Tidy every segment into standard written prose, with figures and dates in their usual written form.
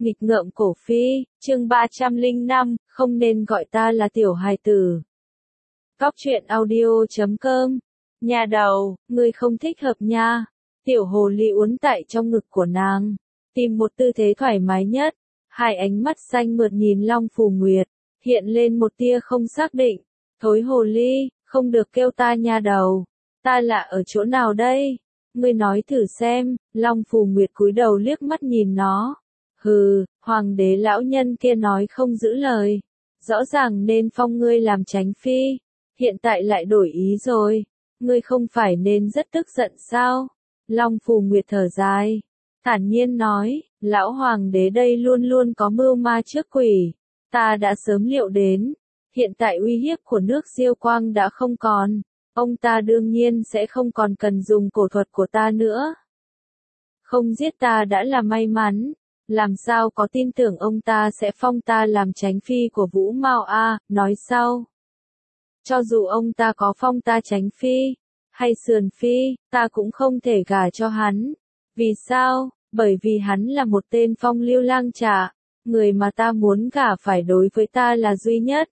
Nghịch ngợm cổ phi, chương 305, không nên gọi ta là tiểu hài tử. Góc truyện audio.com. Nhà đầu, ngươi không thích hợp nha. Tiểu hồ ly uốn tại trong ngực của nàng, tìm một tư thế thoải mái nhất. Hai ánh mắt xanh mượt nhìn Long Phù Nguyệt, hiện lên một tia không xác định. Thối hồ ly, không được kêu ta nha đầu. Ta là ở chỗ nào đây? Ngươi nói thử xem. Long Phù Nguyệt cúi đầu liếc mắt nhìn nó. Hừ, hoàng đế lão nhân kia nói không giữ lời. Rõ ràng nên phong ngươi làm chánh phi. Hiện tại lại đổi ý rồi. Ngươi không phải nên rất tức giận sao? Long Phù Nguyệt thở dài, thản nhiên nói, lão hoàng đế đây luôn luôn có mưu ma trước quỷ. Ta đã sớm liệu đến. Hiện tại uy hiếp của nước Diêu Quang đã không còn. Ông ta đương nhiên sẽ không còn cần dùng cổ thuật của ta nữa. Không giết ta đã là may mắn. Làm sao có tin tưởng ông ta sẽ phong ta làm chánh phi của Vũ Mao a? Nói sau. Cho dù ông ta có phong ta chánh phi, hay sườn phi, ta cũng không thể gả cho hắn. Vì sao? Bởi vì hắn là một tên phong lưu lang trạ. Người mà ta muốn gả phải đối với ta là duy nhất.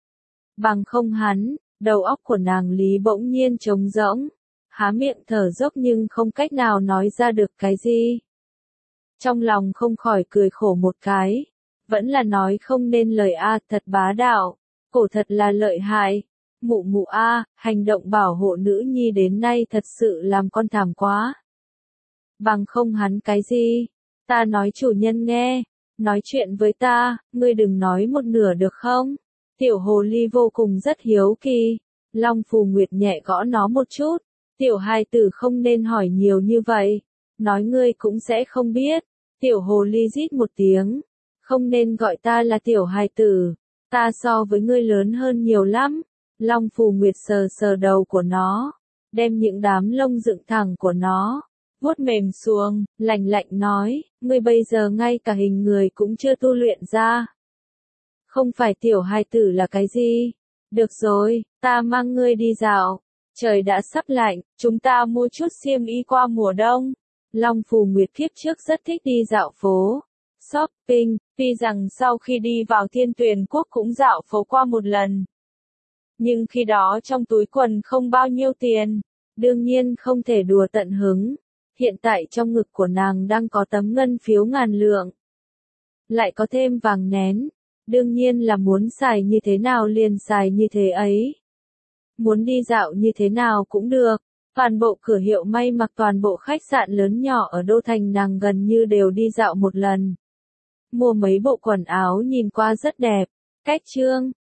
Bằng không hắn, đầu óc của nàng Lý bỗng nhiên trống rỗng. Há miệng thở dốc nhưng không cách nào nói ra được cái gì. Trong lòng không khỏi cười khổ một cái. Vẫn là nói không nên lời a, thật bá đạo. Cổ thật là lợi hại. Mụ mụ a, hành động bảo hộ nữ nhi đến nay thật sự làm con thảm quá. Bằng không hắn cái gì? Ta nói chủ nhân nghe. Nói chuyện với ta, ngươi đừng nói một nửa được không? Tiểu hồ ly vô cùng rất hiếu kỳ. Long Phù Nguyệt nhẹ gõ nó một chút. Tiểu hài tử không nên hỏi nhiều như vậy. Nói ngươi cũng sẽ không biết. Tiểu hồ ly rít một tiếng. Không nên gọi ta là tiểu hài tử. Ta so với ngươi lớn hơn nhiều lắm. Long Phù Nguyệt sờ sờ đầu của nó. Đem những đám lông dựng thẳng của nó vuốt mềm xuống, lạnh lạnh nói, ngươi bây giờ ngay cả hình người cũng chưa tu luyện ra. Không phải tiểu hài tử là cái gì? Được rồi, ta mang ngươi đi dạo. Trời đã sắp lạnh, chúng ta mua chút xiêm y qua mùa đông. Long Phù Nguyệt kiếp trước rất thích đi dạo phố, shopping, tuy rằng sau khi đi vào Thiên Tuyền Quốc cũng dạo phố qua một lần. Nhưng khi đó trong túi quần không bao nhiêu tiền, đương nhiên không thể đùa tận hứng. Hiện tại trong ngực của nàng đang có tấm ngân phiếu ngàn lượng. Lại có thêm vàng nén. Đương nhiên là muốn xài như thế nào liền xài như thế ấy. Muốn đi dạo như thế nào cũng được. Toàn bộ cửa hiệu may mặc, toàn bộ khách sạn lớn nhỏ ở Đô Thành nàng gần như đều đi dạo một lần. Mua mấy bộ quần áo nhìn qua rất đẹp. Cách chương,